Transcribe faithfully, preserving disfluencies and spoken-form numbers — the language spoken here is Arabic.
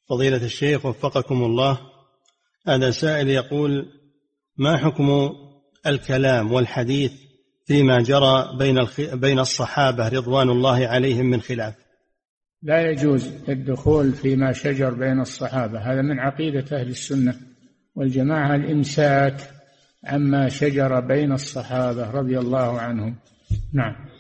فضيلة الشيخ وفقكم الله، هذا سائل يقول: ما حكم الكلام والحديث فيما جرى بين بين الصحابة رضوان الله عليهم من خلاف؟ لا يجوز الدخول فيما شجر بين الصحابة، هذا من عقيدة أهل السنة والجماعة الإمساك عما شجر بين الصحابة رضي الله عنهم. نعم.